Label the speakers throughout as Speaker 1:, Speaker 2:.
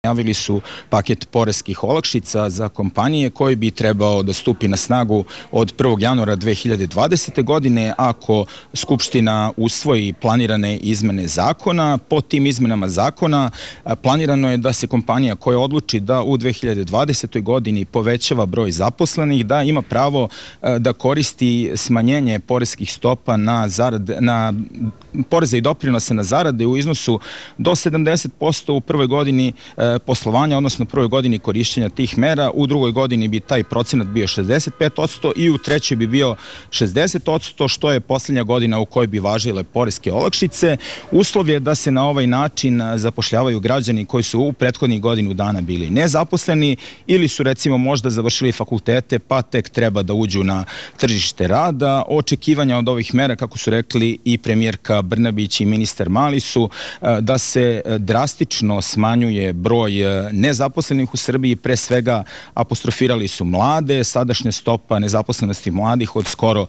Speaker 1: Najavili su paket poreskih olakšica za kompanije koji bi trebao da stupi na snagu od 1. januara 2020. godine ako Skupština usvoji planirane izmene zakona. Po tim izmenama zakona planirano je da se kompanija koja odluči da u 2020. godini povećava broj zaposlenih, da ima pravo da koristi smanjenje poreskih stopa na poreze i doprinose na zarade u iznosu do 70% u prvoj godini poslovanja, odnosno prvoj godini korišćenja tih mera. U drugoj godini bi taj procenat bio 65% i u trećoj bi bio 60%, što je posljednja godina u kojoj bi važile poreske olakšice. Uslov je da se na ovaj način zapošljavaju građani koji su u prethodnih godinu dana bili nezaposleni ili su recimo možda završili fakultete pa tek treba da uđu na tržište rada. Očekivanja od ovih mera, kako su rekli i premijerka Brnabić i ministar Mali, su da se drastično smanjuje broj nezaposlenih u Srbiji, pre svega apostrofirali su mlade. Sadašnja stopa nezaposlenosti mladih od skoro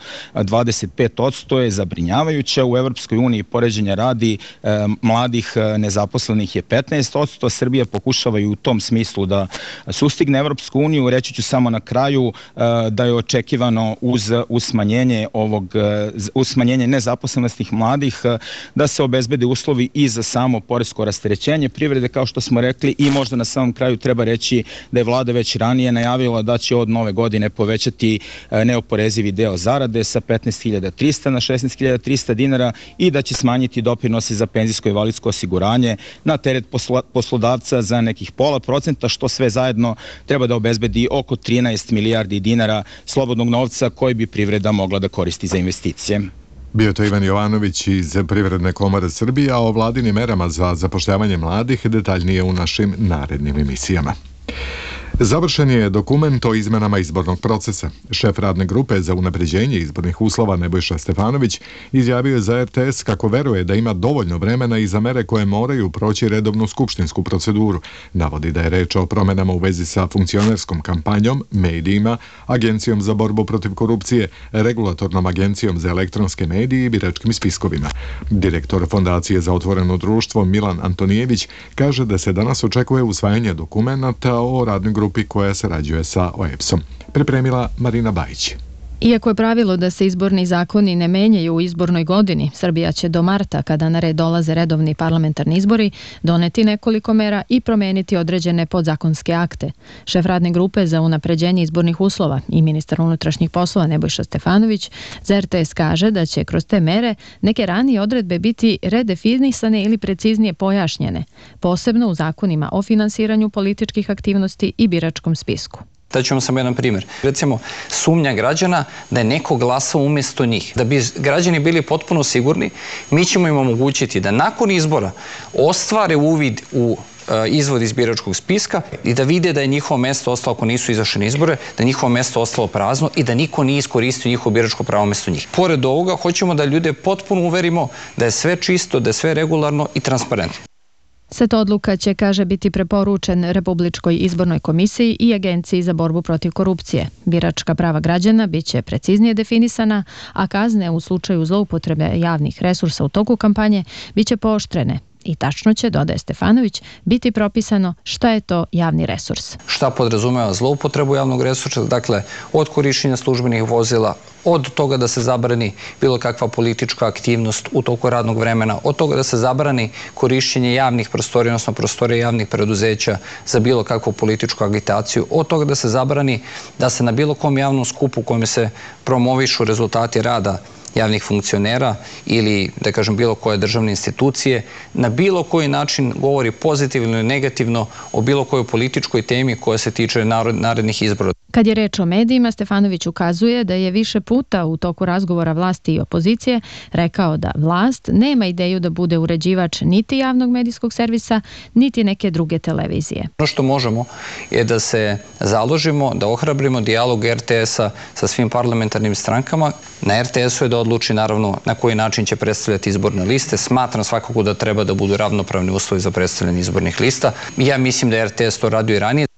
Speaker 1: 25% je zabrinjavajuća. U Evropskoj uniji poređenja radi mladih nezaposlenih je 15%. Srbija pokušava i u tom smislu da sustigne Evropsku uniju. Reći ću samo na kraju da je očekivano uz smanjenje nezaposlenih mladih da se obezbede uslovi i za samo poresko rasterećenje privrede, kao što smo rekli. I možda na samom kraju treba reći da je vlada već ranije najavila da će od nove godine povećati neoporezivi deo zarade sa 15.300 na 16.300 dinara i da će smanjiti doprinose za penzijsko i invalidsko osiguranje na teret poslodavca za nekih 0,5%, što sve zajedno treba da obezbedi oko 13 milijardi dinara slobodnog novca koji bi privreda mogla da koristi za investicije.
Speaker 2: Bio to Ivan Jovanović iz Privredne komore Srbije, a o vladinim merama za zapošljavanje mladih detaljnije u našim narednim emisijama. Završen je dokument o izmenama izbornog procesa. Šef radne grupe za unapređenje izbornih uslova Nebojša Stefanović izjavio je za RTS kako veruje da ima dovoljno vremena i za mere koje moraju proći redovnu skupštinsku proceduru. Navodi da je reč o promenama u vezi sa funkcionerskom kampanjom, medijima, Agencijom za borbu protiv korupcije, Regulatornom agencijom za elektronske medije i biračkim spiskovima. Direktor Fondacije za otvoreno društvo Milan Antonijević kaže da se danas očekuje usvajanje dokumenta o radnoj grupi koja sarađuje sa OEBS-om. Pripremila Marina Bajić.
Speaker 3: Iako je pravilo da se izborni zakoni ne menjaju u izbornoj godini, Srbija će do marta, kada na red dolaze redovni parlamentarni izbori, doneti nekoliko mera i promeniti određene podzakonske akte. Šef radne grupe za unapređenje izbornih uslova i ministar unutrašnjih poslova Nebojša Stefanović za RTS kaže da će kroz te mere neke ranije odredbe biti redefinisane ili preciznije pojašnjene, posebno u zakonima o finansiranju političkih aktivnosti i biračkom spisku.
Speaker 4: Daću vam samo jedan primjer. Recimo, sumnja građana da je neko glasao umjesto njih. Da bi građani bili potpuno sigurni, mi ćemo im omogućiti da nakon izbora ostvare uvid u izvod iz biračkog spiska i da vide da je njihovo mesto ostalo, ako nisu izašli na izbore, da je njihovo mesto ostalo prazno i da niko nije iskoristio njihovo biračko pravo mesto njih. Pored ovoga, hoćemo da ljude potpuno uverimo da je sve čisto, da je sve regularno i transparentno.
Speaker 3: Set odluka će, kaže, biti preporučen Republičkoj izbornoj komisiji i Agenciji za borbu protiv korupcije. Biračka prava građana biće preciznije definisana, a kazne u slučaju zloupotrebe javnih resursa u toku kampanje biće pooštrene. I tačno će, dodaje Stefanović, biti propisano šta je to javni resurs.
Speaker 4: Šta podrazumeva zloupotrebu javnog resursa, dakle od korišćenja službenih vozila, od toga da se zabrani bilo kakva politička aktivnost u toku radnog vremena, od toga da se zabrani korišćenje javnih prostorija, odnosno prostorija javnih preduzeća za bilo kakvu političku agitaciju, od toga da se zabrani da se na bilo kom javnom skupu u kojem se promovišu rezultati rada javnih funkcionera ili, da kažem, bilo koje državne institucije, na bilo koji način govori pozitivno ili negativno o bilo kojoj političkoj temi koja se tiče narednih izbora.
Speaker 3: Kad je reč o medijima, Stefanović ukazuje da je više puta u toku razgovora vlasti i opozicije rekao da vlast nema ideju da bude uređivač niti javnog medijskog servisa, niti neke druge televizije.
Speaker 4: Ono što možemo je da se založimo, da ohrabrimo dijalog RTS-a sa svim parlamentarnim strankama. Na RTS-u je da odluči naravno na koji način će predstavljati izborne liste. Smatram svakako da treba da budu ravnopravni uslovi za predstavljanje izbornih lista. Ja mislim da RTS to radio i ranije.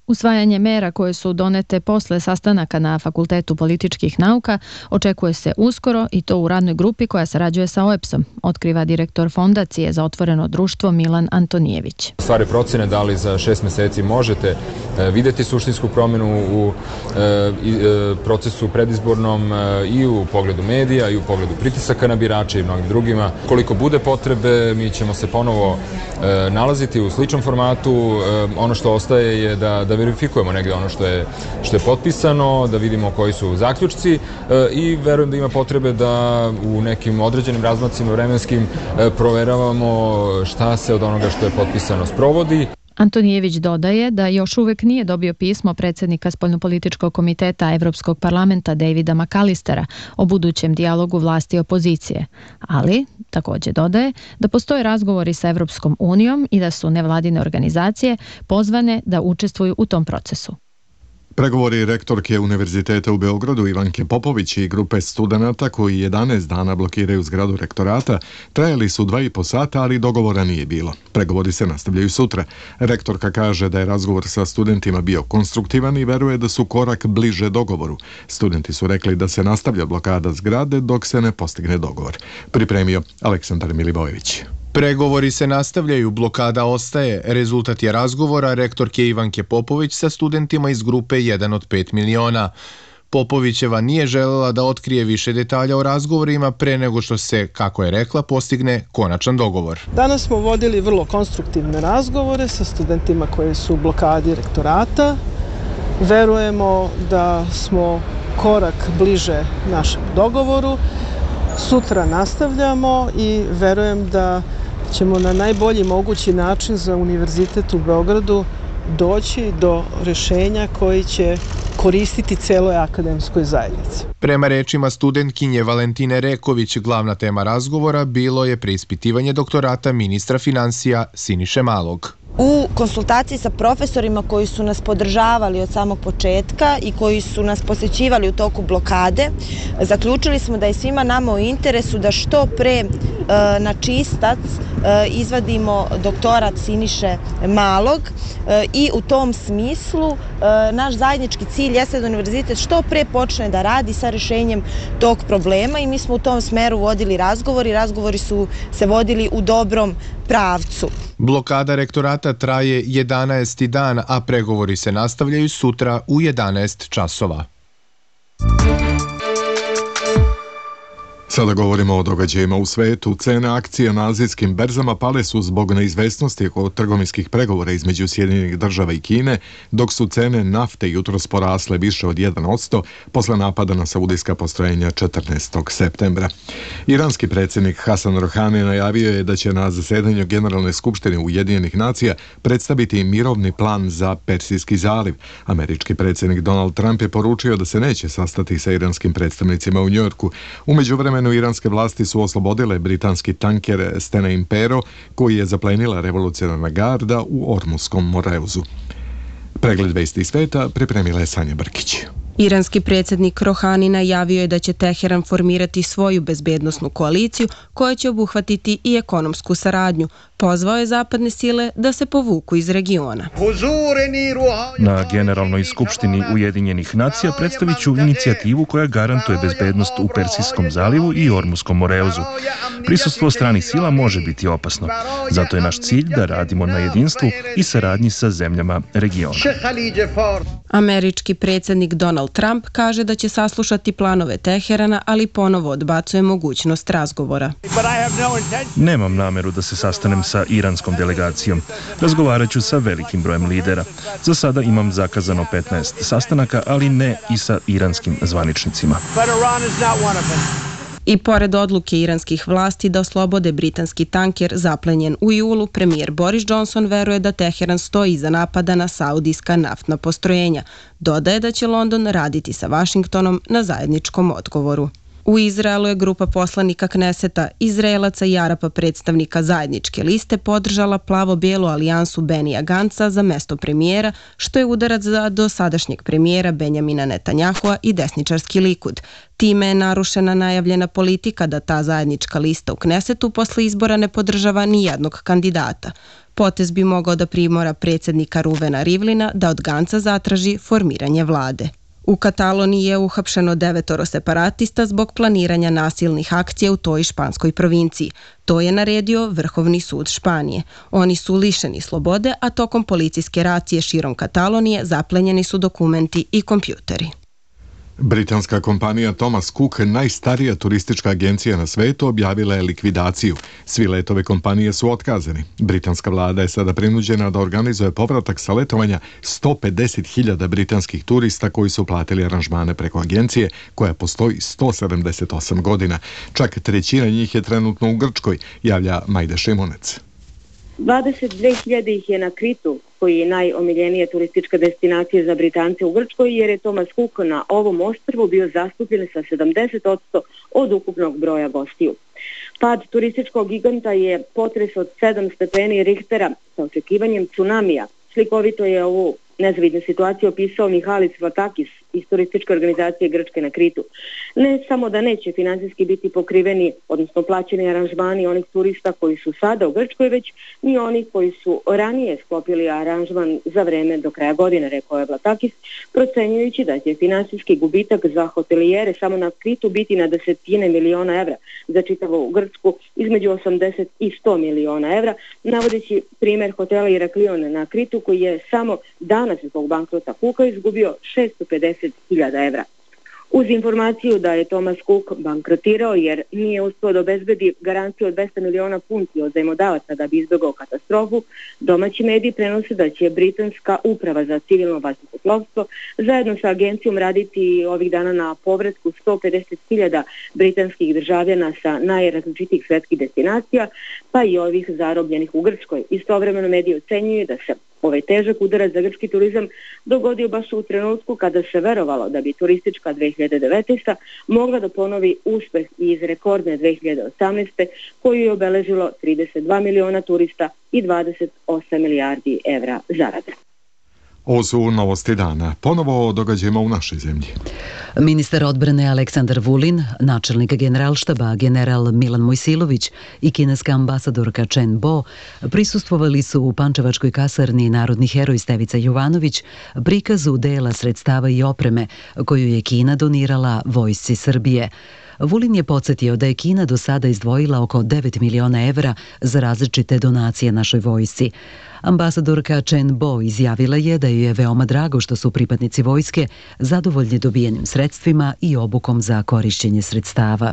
Speaker 3: Usvajanje mera koje su donete posle sastanaka na Fakultetu političkih nauka očekuje se uskoro i to u radnoj grupi koja sarađuje sa OEBS-om, otkriva direktor Fondacije za otvoreno društvo Milan Antonijević.
Speaker 5: Stvari procene da li za 6 meseci možete videti suštinsku promjenu u procesu predizbornom i u pogledu medija i u pogledu pritisaka na birače i mnogim drugima. Koliko bude potrebe, mi ćemo se ponovo nalaziti u sličnom formatu. Ono što ostaje je da verifikujemo negde ono što je potpisano, da vidimo koji su zaključci i verujem da ima potrebe da u nekim određenim razmacima vremenskim proveravamo šta se od onoga što je potpisano sprovodi.
Speaker 3: Antonijević dodaje da još uvek nije dobio pismo predsjednika Spoljnopolitičkog komiteta Evropskog parlamenta Davida McAllistera o budućem dijalogu vlasti i opozicije, ali također dodaje da postoje razgovori sa Evropskom unijom i da su nevladine organizacije pozvane da učestvuju u tom procesu.
Speaker 2: Pregovori rektorke Univerziteta u Beogradu Ivanke Popović i grupe studenata koji 11 dana blokiraju zgradu rektorata trajali su 2,5 sata, ali dogovora nije bilo. Pregovori se nastavljaju sutra. Rektorka kaže da je razgovor sa studentima bio konstruktivan i veruje da su korak bliže dogovoru. Studenti su rekli da se nastavlja blokada zgrade dok se ne postigne dogovor. Pripremio Aleksandar Milivojević.
Speaker 6: Pregovori se nastavljaju, blokada ostaje. Rezultat je razgovora rektorke Ivanke Popović sa studentima iz grupe 1 od 5 miliona. Popovićeva nije želela da otkrije više detalja o razgovorima pre nego što se, kako je rekla, postigne konačan dogovor.
Speaker 7: Danas smo vodili vrlo konstruktivne razgovore sa studentima koji su u blokadi rektorata. Verujemo da smo korak bliže našem dogovoru. Sutra nastavljamo i verujem da ćemo na najbolji mogući način za Univerzitet u Beogradu doći do rješenja koji će koristiti celoj akademskoj zajednici.
Speaker 6: Prema rečima studentkinje Valentine Reković, glavna tema razgovora bilo je preispitivanje doktorata ministra finansija Siniše Malog.
Speaker 8: U konsultaciji sa profesorima koji su nas podržavali od samog početka i koji su nas posjećivali u toku blokade, zaključili smo da je svima nama u interesu da što pre na čistac izvadimo doktorat Siniše Malog i u tom smislu naš zajednički cilj jeste da univerzitet što pre počne da radi sa rješenjem tog problema i mi smo u tom smeru vodili razgovori. Razgovori su se vodili u dobrom pravcu.
Speaker 6: Blokada rektorata traje 11. dan, a pregovori se nastavljaju sutra u 11 časova.
Speaker 2: Sada govorimo o događajima u svetu. Cene akcija na azijskim berzama pale su zbog neizvesnosti oko trgovinskih pregovora između Sjedinjenih država i Kine, dok su cene nafte jutros porasle više od 1% posle napada na saudijska postrojenja 14. septembra. Iranski predsjednik Hasan Rohani najavio je da će na zasedanju Generalne skupštine Ujedinjenih nacija predstaviti mirovni plan za Persijski zaliv. Američki predsjednik Donald Trump je poručio da se neće sastati sa iranskim predstavnicima u Njujorku. U međuvremenu iranske vlasti su oslobodile britanski tanker Stena Impero koji je zaplenila revolucionarna garda u Ormuskom Moreuzu. Pregled vesti iz sveta pripremila je Sanja Brkić.
Speaker 9: Iranski predsjednik Rohani najavio je da će Teheran formirati svoju bezbednosnu koaliciju koja će obuhvatiti i ekonomsku saradnju. Pozvao je zapadne sile da se povuku iz regiona.
Speaker 10: Na Generalnoj skupštini Ujedinjenih nacija predstavit ću inicijativu koja garantuje bezbednost u Persijskom zalivu i Ormuskom Moreuzu. Prisustvo stranih sila može biti opasno. Zato je naš cilj da radimo na jedinstvu i saradnji sa zemljama regiona.
Speaker 9: Američki predsjednik Donald Trump kaže da će saslušati planove Teherana, ali ponovo odbacuje mogućnost razgovora.
Speaker 10: Nemam nameru da se sastanem sa iranskom delegacijom. Razgovarat ću sa velikim brojem lidera. Za sada imam zakazano 15 sastanaka, ali ne i sa iranskim zvaničnicima.
Speaker 9: I pored odluke iranskih vlasti da oslobode britanski tanker zaplenjen u julu, premijer Boris Johnson veruje da Teheran stoji iza napada na saudijska naftna postrojenja. Dodaje da će London raditi sa Vašingtonom na zajedničkom odgovoru. U Izraelu je grupa poslanika Kneseta, Izraelaca i Arapa predstavnika zajedničke liste podržala plavo-bijelu alijansu Benija Ganca za mesto premijera, što je udarac za dosadašnjeg premijera Benjamina Netanjahua i desničarski Likud. Time je narušena najavljena politika da ta zajednička lista u Knesetu posle izbora ne podržava ni jednog kandidata. Potez bi mogao da primora predsjednika Ruvena Rivlina da od Ganca zatraži formiranje vlade. U Kataloniji je uhapšeno 9 separatista zbog planiranja nasilnih akcija u toj španskoj provinciji. To je naredio Vrhovni sud Španije. Oni su lišeni slobode, a tokom policijske racije širom Katalonije zaplenjeni su dokumenti i kompjuteri.
Speaker 2: Britanska kompanija Thomas Cook, najstarija turistička agencija na svetu, objavila je likvidaciju. Svi letove kompanije su otkazani. Britanska vlada je sada prinuđena da organizuje povratak sa letovanja 150.000 britanskih turista koji su platili aranžmane preko agencije, koja postoji 178 godina. Čak trećina njih je trenutno u Grčkoj, javlja Majda Šimunec.
Speaker 11: 22.000 ih je na Kritu, koji je najomiljenija turistička destinacija za Britance u Grčkoj, jer je Thomas Cook na ovom ostrvu bio zastupljen sa 70% od ukupnog broja gostiju. Pad turističkog giganta je potres od 7 stepeni Richtera sa očekivanjem tsunamija. Slikovito je ovu nezavidnu situaciju opisao Mihalis Vatakis iz turističke organizacije Grčke na Kritu. Ne samo da neće finansijski biti pokriveni, odnosno plaćeni aranžmani onih turista koji su sada u Grčkoj, već ni oni koji su ranije sklopili aranžman za vreme do kraja godine, rekao je Vatakis, procenjujući da će finansijski gubitak za hotelijere samo na Kritu biti na desetine miliona evra, za čitavu Grčku između 80 i 100 miliona evra, navodeći primjer hotela Iraklion na Kritu koji je samo danas zbog bankrota Cooka izgubio 650.000 evra. Uz informaciju da je Thomas Cook bankrotirao jer nije uspio da obezbedi garanciju od 200 miliona funti od zajmodavaca da bi izbjegao katastrofu, domaći mediji prenose da će britanska uprava za civilno vazduhoplovstvo zajedno sa agencijom raditi ovih dana na povratku 150.000 britanskih državljana sa najrazličitijih svetskih destinacija, pa i ovih zarobljenih u Grčkoj. Istovremeno mediji ocenjuju da se ovaj težak udarac za grčki turizam dogodio baš u trenutku kada se verovalo da bi turistička 2019. mogla da ponovi uspeh iz rekordne 2018. koju je obeležilo 32 miliona turista i 28 milijardi evra zarade.
Speaker 2: Ovo su novosti dana. Ponovo o događajima u našoj zemlji.
Speaker 12: Ministar odbrane Aleksandar Vulin, načelnik generalštaba general Milan Mojsilović i kineska ambasadorka Chen Bo prisustvovali su u Pančevačkoj kasarni Narodni heroj Stevica Jovanović prikazu dela sredstava i opreme koju je Kina donirala vojsci Srbije. Vulin je podsjetio da je Kina do sada izdvojila oko 9 miliona evra za različite donacije našoj vojsci. Ambasadorka Chen Bo izjavila je da je veoma drago što su pripadnici vojske zadovoljni dobijenim sredstvima i obukom za korišćenje sredstava.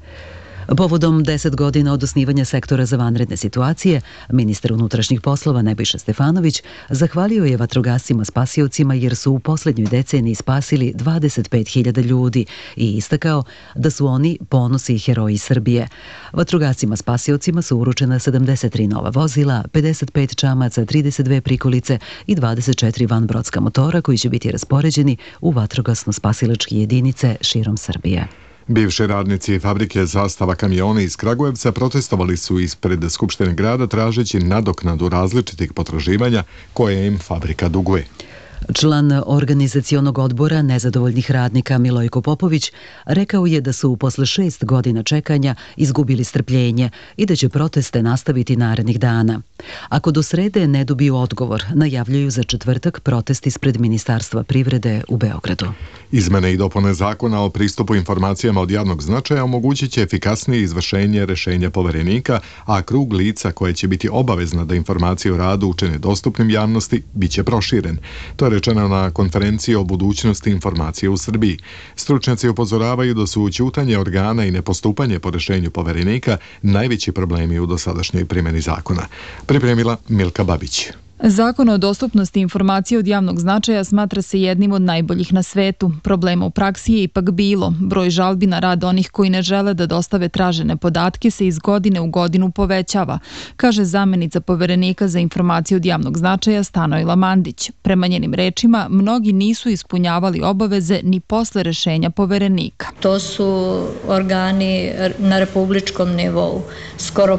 Speaker 12: Povodom 10 godina od osnivanja sektora za vanredne situacije, ministar unutrašnjih poslova Nebojša Stefanović zahvalio je vatrogascima spasiocima jer su u posljednjoj deceniji spasili 25.000 ljudi i istakao da su oni ponosi i heroji Srbije. Vatrogascima spasiocima su uručena 73 nova vozila, 55 čamaca, 32 prikolice i 24 vanbrodska motora koji će biti raspoređeni u vatrogasno-spasilačke jedinice širom Srbije.
Speaker 2: Bivši radnici fabrike Zastava kamiona iz Kragujevca protestovali su ispred Skupštine grada tražeći nadoknadu različitih potraživanja koje im fabrika duguje.
Speaker 12: Član organizacionog odbora nezadovoljnih radnika Milojko Popović rekao je da su posle 6 godina čekanja izgubili strpljenje i da će proteste nastaviti narednih dana. Ako do srede ne dobiju odgovor, najavljuju za četvrtak protest ispred Ministarstva privrede u Beogradu.
Speaker 2: Izmene i dopune zakona o pristupu informacijama od javnog značaja omogućit će efikasnije izvršenje rešenja poverenika, a krug lica koje će biti obavezna da informacije o radu učine dostupnim javnosti bit će proširen. To je rečeno na konferenciji o budućnosti informacije u Srbiji. Stručnjaci upozoravaju da su ćutanje organa i nepostupanje po rešenju poverenika najveći problemi u dosadašnjoj primjeni zakona. Pripremila Milka Babić.
Speaker 13: Zakon o dostupnosti informacije od javnog značaja smatra se jednim od najboljih na svetu. Problema u praksi je ipak bilo. Broj žalbi na rad onih koji ne žele da dostave tražene podatke se iz godine u godinu povećava, kaže zamenica poverenika za informacije od javnog značaja Stanojla Mandić. Prema njenim rečima, mnogi nisu ispunjavali obaveze ni posle rešenja poverenika.
Speaker 14: To su organi na republičkom nivou. Skoro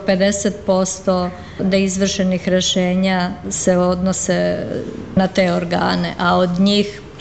Speaker 14: 50% neizvršenih rešenja se odnose na te organe, a od njih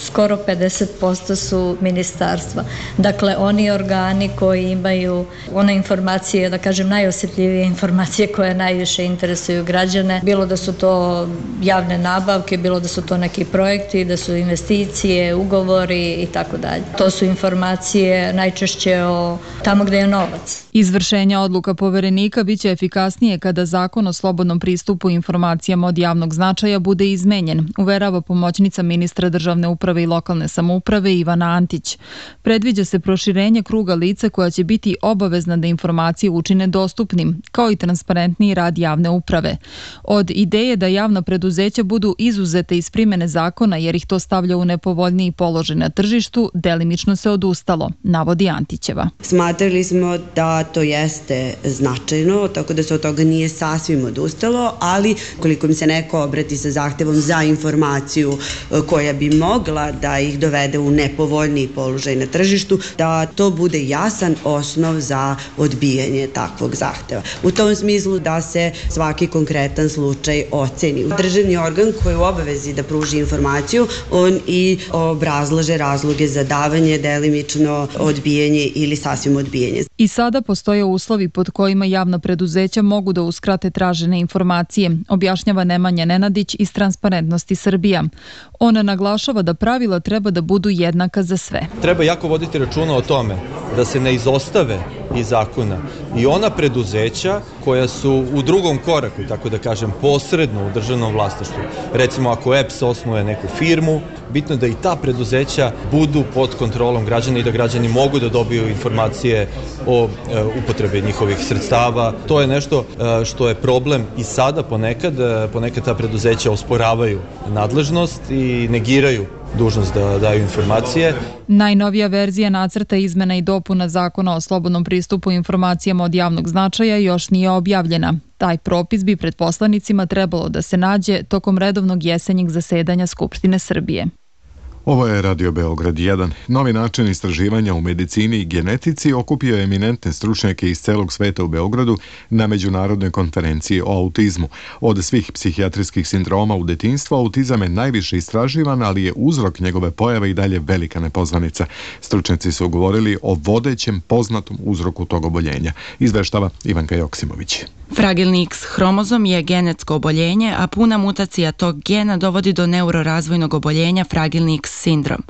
Speaker 14: skoro 50% su ministarstva. Dakle, oni organi koji imaju one informacije, da kažem najosjetljivije informacije koje najviše interesuju građane, bilo da su to javne nabavke, bilo da su to neki projekti, da su investicije, ugovori i tako dalje. To su informacije najčešće o tamo gde je novac.
Speaker 13: Izvršenje odluka poverenika biće efikasnije kada Zakon o slobodnom pristupu informacijama od javnog značaja bude izmenjen, uverava pomoćnica ministra državne uprave i lokalne samouprave Ivana Antić. Predviđa se proširenje kruga lica koja će biti obavezna da informacije učine dostupnim, kao i transparentniji rad javne uprave. Od ideje da javna preduzeća budu izuzete iz primene zakona jer ih to stavlja u nepovoljniji položaj na tržištu, delimično se odustalo, navodi Antićeva.
Speaker 15: Smatrali smo da to jeste značajno, tako da se od toga nije sasvim odustalo, ali koliko mi se neko obrati sa zahtevom za informaciju koja bi mogla da ih dovede u nepovoljniji položaj na tržištu, da to bude jasan osnov za odbijanje takvog zahteva. U tom smislu da se svaki konkretan slučaj oceni. Državni organ koji je u obavezi da pruži informaciju, on i obrazlaže razloge za davanje, delimično odbijanje ili sasvim odbijanje.
Speaker 13: I sada postoje uslovi pod kojima javna preduzeća mogu da uskrate tražene informacije, objašnjava Nemanja Nenadić iz Transparentnosti Srbija. On naglašava da pravila treba da budu jednaka za sve.
Speaker 16: Treba jako voditi računa o tome da se ne izostave iz zakona i ona preduzeća koja su u drugom koraku, tako da kažem, posredno u državnom vlasništvu. Recimo ako EPS osnuje neku firmu, bitno da i ta preduzeća budu pod kontrolom građana i da građani mogu da dobiju informacije o upotrebi njihovih sredstava. To je nešto što je problem i sada ponekad ta preduzeća osporavaju nadležnost i negiraju dužnost da daju informacije.
Speaker 13: Najnovija verzija nacrta izmena i dopuna Zakona o slobodnom pristupu informacijama od javnog značaja još nije objavljena. Taj propis bi pred poslanicima trebalo da se nađe tokom redovnog jesenjeg zasedanja Skupštine Srbije.
Speaker 2: Ovo je Radio Beograd 1. Novi način istraživanja u medicini i genetici okupio je eminentne stručnjake iz celog sveta u Beogradu na međunarodnoj konferenciji o autizmu. Od svih psihijatrijskih sindroma u detinjstvu autizam je najviše istraživan, ali je uzrok njegove pojave i dalje velika nepoznanica. Stručnjaci su govorili o vodećem poznatom uzroku tog oboljenja. Izveštava Ivanka Joksimović.
Speaker 17: Fragilni X hromozom je genetsko oboljenje, a puna mutacija tog gena dovodi do neurorazvojnog oboljenja fragilni X sindrom.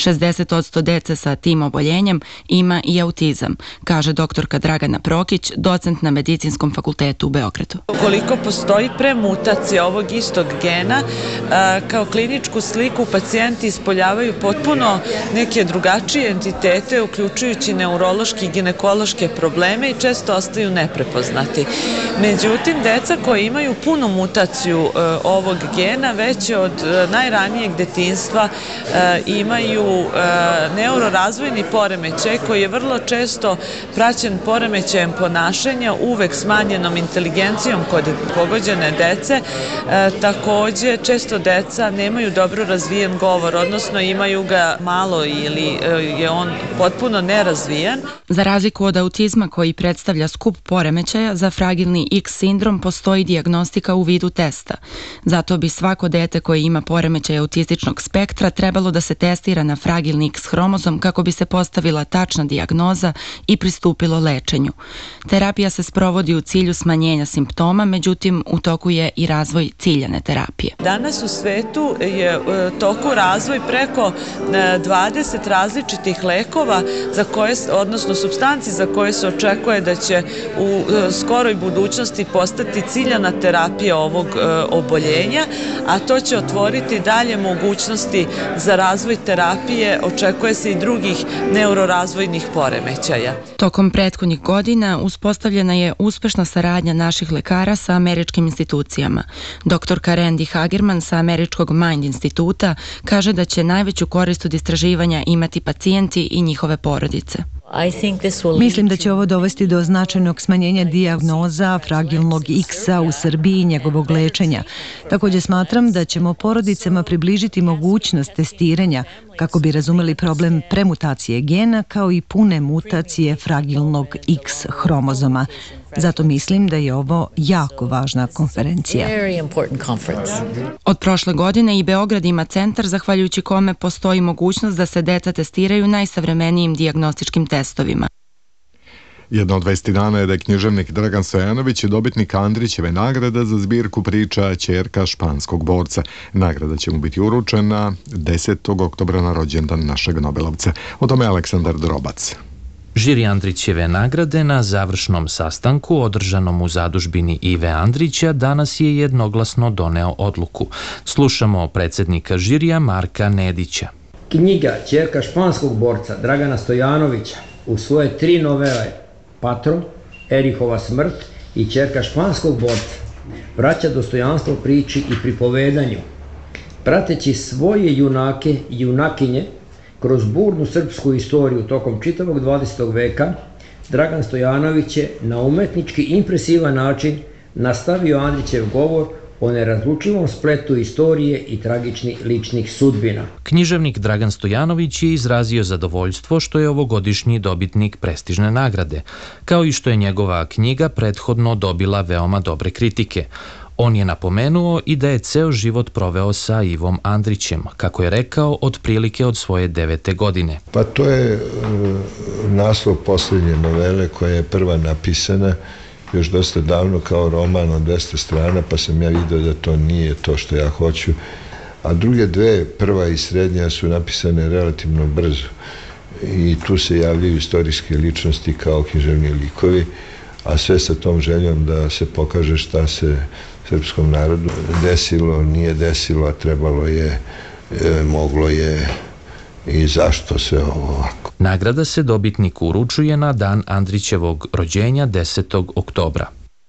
Speaker 17: 60% dece sa tim oboljenjem ima i autizam, kaže doktorka Dragana Prokić, docent na Medicinskom fakultetu u Beogradu.
Speaker 18: Ukoliko postoji premutacija ovog istog gena, kao kliničku sliku pacijenti ispoljavaju potpuno neke drugačije entitete, uključujući neurološki i ginekološke probleme i često ostaju neprepoznati. Međutim, deca koji imaju punu mutaciju ovog gena već od najranijeg detinjstva imaju neurorazvojni poremećaj koji je vrlo često praćen poremećajem ponašanja, uvek smanjenom inteligencijom kod pogođene dece. Takođe, često deca nemaju dobro razvijen govor, odnosno imaju ga malo ili je on potpuno nerazvijen.
Speaker 17: Za razliku od autizma koji predstavlja skup poremećaja, za fragilni X sindrom postoji dijagnostika u vidu testa. Zato bi svako dete koje ima poremećaj autističnog spektra trebalo da se testira na fragilni X hromozom kako bi se postavila tačna dijagnoza i pristupilo lečenju. Terapija se sprovodi u cilju smanjenja simptoma, međutim u toku je i razvoj ciljane terapije.
Speaker 18: Danas u svetu je toku razvoj preko 20 različitih lekova za koje, odnosno supstanci za koje se očekuje da će u skoroj budućnosti postati ciljana terapija ovog oboljenja, a to će otvoriti dalje mogućnosti za razvoj terapije, očekuje se i drugih neurorazvojnih poremećaja.
Speaker 17: Tokom prethodnih godina uspostavljena je uspešna saradnja naših lekara sa američkim institucijama. Doktorka Randy Hagerman sa američkog Mind instituta kaže da će najveću korist od istraživanja imati pacijenti i njihove porodice.
Speaker 19: Mislim da će ovo dovesti do značajnog smanjenja dijagnoza fragilnog X-a u Srbiji i njegovog lečenja. Također smatram da ćemo porodicama približiti mogućnost testiranja kako bi razumeli problem premutacije gena kao i pune mutacije fragilnog X hromozoma. Zato mislim da je ovo jako važna konferencija.
Speaker 17: Od prošle godine i Beograd ima centar zahvaljujući kome postoji mogućnost da se deca testiraju najsavremenijim dijagnostičkim testovima.
Speaker 2: Jedna od vesti dana je da je književnik Dragan Stojanović dobitnik Andrićeve nagrade za zbirku priča Ćerka španskog borca. Nagrada će mu biti uručena 10. oktobra na rođendan našeg Nobelovca. O tome Aleksandar Drobac.
Speaker 20: Žiri Andrićeve nagrade na završnom sastanku održanom u zadužbini Ive Andrića danas je jednoglasno doneo odluku. Slušamo predsjednika žirija Marka Nedića.
Speaker 21: Knjiga Ćerka španskog borca Dragana Stojanovića u svoje 3 novele Patron, Erihova smrt i Ćerka španskog borca vraća dostojanstvo priči i pripovedanju. Prateći svoje junake i junakinje kroz burnu srpsku istoriju tokom čitavog 20. veka, Dragan Stojanović je na umetnički impresivan način nastavio Andrićev govor o nerazlučivom spletu istorije i tragičnih ličnih sudbina.
Speaker 20: Književnik Dragan Stojanović je izrazio zadovoljstvo što je ovogodišnji dobitnik prestižne nagrade, kao i što je njegova knjiga prethodno dobila veoma dobre kritike. On je napomenuo i da je ceo život proveo sa Ivom Andrićem, kako je rekao, otprilike od svoje 9. godine.
Speaker 22: Pa to je naslov posljednje novele koja je prva napisana još dosta davno kao roman od 200 strana, pa sam ja vidio da to nije to što ja hoću. A druge dve, prva i srednja, su napisane relativno brzo. I tu se javljaju istorijske ličnosti kao književni likovi, a sve sa tom željom da se pokaže šta se srpskom narodu desilo, nije desilo, a trebalo je, moglo je i zašto sve ovo ovako.
Speaker 20: Nagrada se dobitniku uručuje na dan Andrićevog rođenja 10. oktobra.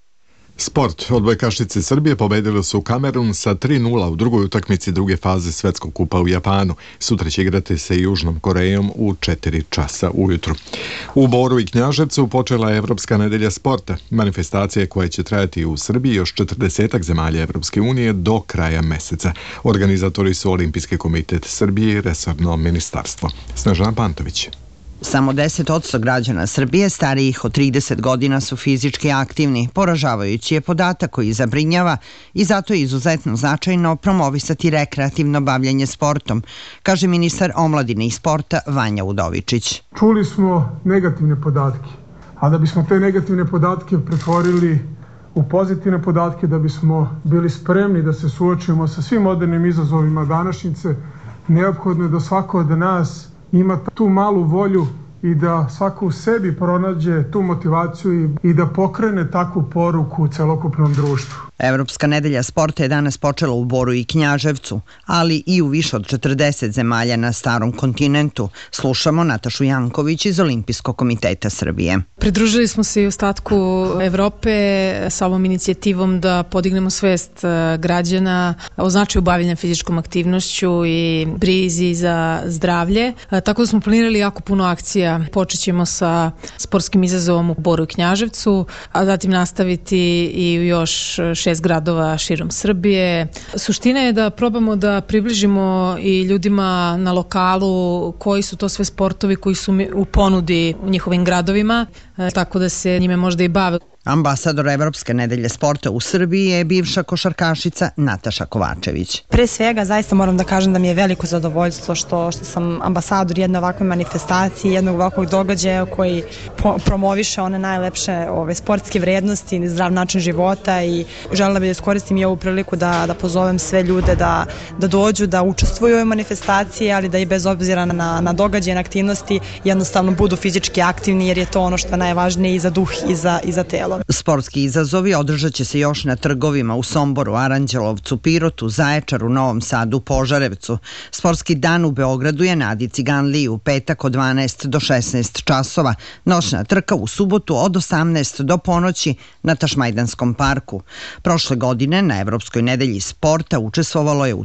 Speaker 2: Sport. Odbojkašice Srbije pobedile su Kamerun sa 3:0 u drugoj utakmici druge faze Svetskog kupa u Japanu. Sutra će igrati sa Južnom Korejom u 4 časa ujutru. U Boru i Knjaževcu počela je Evropska nedelja sporta. Manifestacija koja će trajati u Srbiji još 40 zemalja Evropske unije do kraja meseca. Organizatori su Olimpijski komitet Srbije i resorno ministarstvo. Snežana Pantović.
Speaker 23: Samo 10% građana Srbije starijih od 30 godina su fizički aktivni. Poražavajući je podatak koji zabrinjava i zato je izuzetno značajno promovisati rekreativno bavljanje sportom, kaže ministar omladine i sporta Vanja Udovičić.
Speaker 24: Čuli smo negativne podatke, a da bismo te negativne podatke pretvorili u pozitivne podatke, da bismo bili spremni da se suočimo sa svim modernim izazovima današnjice, neophodno je da svako od nas ima tu malu volju i da svako u sebi pronađe tu motivaciju i da pokrene takvu poruku u celokupnom društvu.
Speaker 23: Evropska nedelja sporta je danas počela u Boru i Knjaževcu, ali i u više od 40 zemalja na starom kontinentu. Slušamo Natašu Janković iz Olimpijskog komiteta Srbije.
Speaker 25: Pridružili smo se i ostatku Evrope sa ovom inicijativom da podignemo svest građana o značaju bavljenja fizičkom aktivnošću i brizi za zdravlje. Tako da smo planirali jako puno akcija. Počet ćemo sa sportskim izazovom u Boru i Knjaževcu, a zatim nastaviti i u još 6 gradova širom Srbije. Suština je da probamo da približimo i ljudima na lokalu koji su to sve sportovi koji su u ponudi u njihovim gradovima, tako da se njime možda i bave.
Speaker 23: Ambasador Evropske nedelje sporta u Srbiji je bivša košarkašica Nataša Kovačević.
Speaker 26: Pre svega, zaista moram da kažem da mi je veliko zadovoljstvo što sam ambasador jedne ovakve manifestacije, jednog ovakvog događaja koji promoviše one najlepše sportske vrednosti, zdrav način života, i želela bih da iskoristim i ovu priliku da pozovem sve ljude da dođu, da učestvuju u ovoj manifestaciji, ali da i bez obzira na događaje, na aktivnosti, jednostavno budu fizički aktivni, jer je to ono što je najvažnije i za duh i za telo.
Speaker 23: Sportski izazovi održat će se još na trgovima u Somboru, Aranđelovcu, Pirotu, Zaječaru, Novom Sadu, Požarevcu. Sportski dan u Beogradu je na Adi Ciganliji u petak od 12 do 16 časova. Noćna trka u subotu od 18 do ponoći na Tašmajdanskom parku. Prošle godine na Evropskoj nedelji sporta učestvovalo je u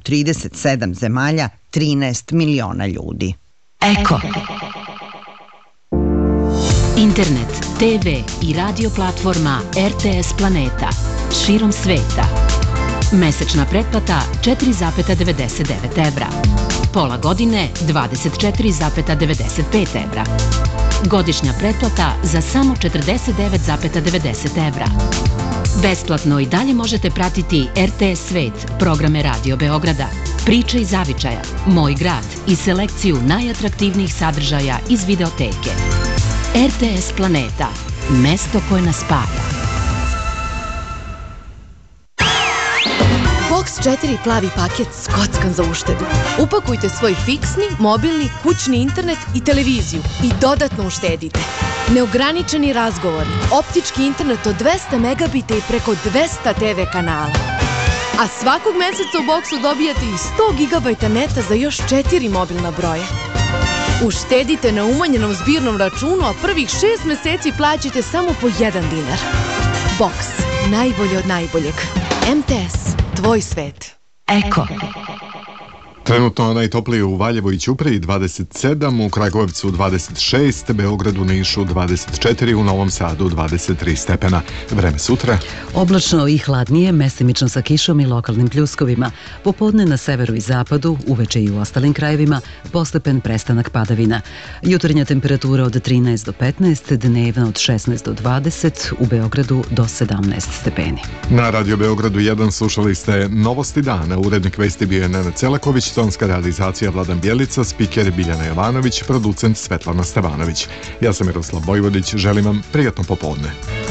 Speaker 23: 37 zemalja 13 miliona ljudi.
Speaker 27: Eko. Internet, TV i radio platforma RTS Planeta. Širom sveta. Mesečna pretplata 4,99 evra. Pola godine 24,95 evra. Godišnja pretplata za samo 49,90 evra. Besplatno i dalje možete pratiti RTS Svet, programe Radio Beograda, Priče iz zavičaja, Moj grad i selekciju najatraktivnijih sadržaja iz videoteke. RTS Planeta, mesto koje nas spaja.
Speaker 1: Box 4 plavi paket skockan za uštedu. Upakujte svoj fiksni, mobilni, kućni internet i televiziju i dodatno uštedite. Neograničeni razgovori, optički internet od 200 megabita i preko 200 TV kanala. A svakog meseca u Boxu dobijate i 100 gigabajta neta za još 4 mobilna broja. Uštedite na umanjenom zbirnom računu, a prvih 6 meseci plaćate samo po 1 dinar. Box. Najbolje od najboljeg. MTS. Tvoj svet.
Speaker 27: Eko.
Speaker 2: Trenutno najtoplije u Valjevu i Ćupriji 27, u Kragujevcu 26, Beogradu, Nišu 24, u Novom Sadu 23 stepena. Vreme sutra.
Speaker 12: Oblačno i hladnije, mestimično sa kišom i lokalnim pljuskovima. Popodne na severu i zapadu, uveče i u ostalim krajevima, postepen prestanak padavina. Jutarnja temperatura od 13 do 15, dnevna od 16 do 20, u Beogradu do 17 stepeni.
Speaker 2: Na Radio Beogradu 1 slušali ste Novosti dana. Urednik vesti bio je Nenad Celaković, tonska realizacija Vladan Bjelica, spiker Biljana Jovanović, producent Svetlana Stevanović. Ja sam Miroslav Bojvodić, želim vam prijatno popodne.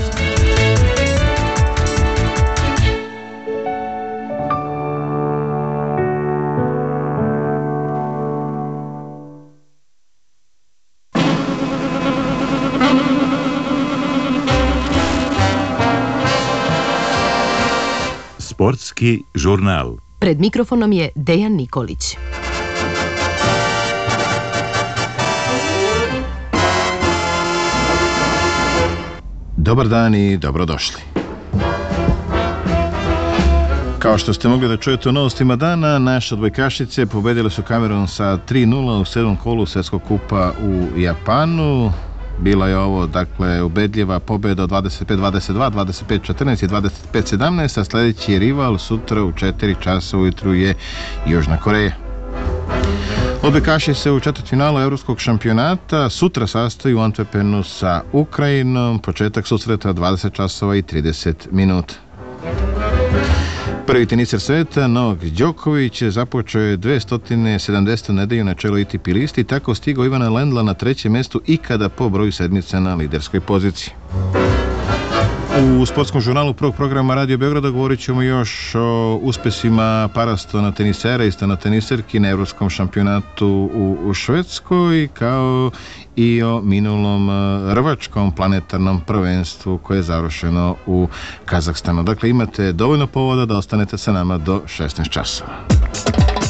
Speaker 3: Sportski žurnal.
Speaker 1: Pred mikrofonom je Dejan Nikolić.
Speaker 4: Dobar dan i dobrodošli. Kao što ste mogli da čujete u novostima dana, naše odbojkašice pobedile su Kamerun sa 3:0 u 7. kolu Svetskog kupa u Japanu. Bila je ovo, dakle, ubedljiva pobjeda od 25-22, 25-14 i 25-17, a sljedeći rival sutra u 4 časa ujutru je Južna Koreja. Odbojkaši se u četvrtfinalu Evropskog šampionata sutra sastaju u Antwerpenu sa Ukrajinom, početak susreta 20 časova i 30 minuta. Prvi teniser sveta, Novak Đoković, započeo je 270. nedelju na čelu ATP listi i tako stigao Ivana Lendla na 3. mestu ikada po broju sedmica na liderskoj poziciji. U sportskom žurnalu prvog programa Radio Beograda govorit ćemo još o uspesima parastona tenisera i stanoteniserki na Evropskom šampionatu u Švedskoj, kao i o minulom rvačkom planetarnom prvenstvu koje je završeno u Kazahstanu. Dakle, imate dovoljno povoda da ostanete sa nama do 16 časova.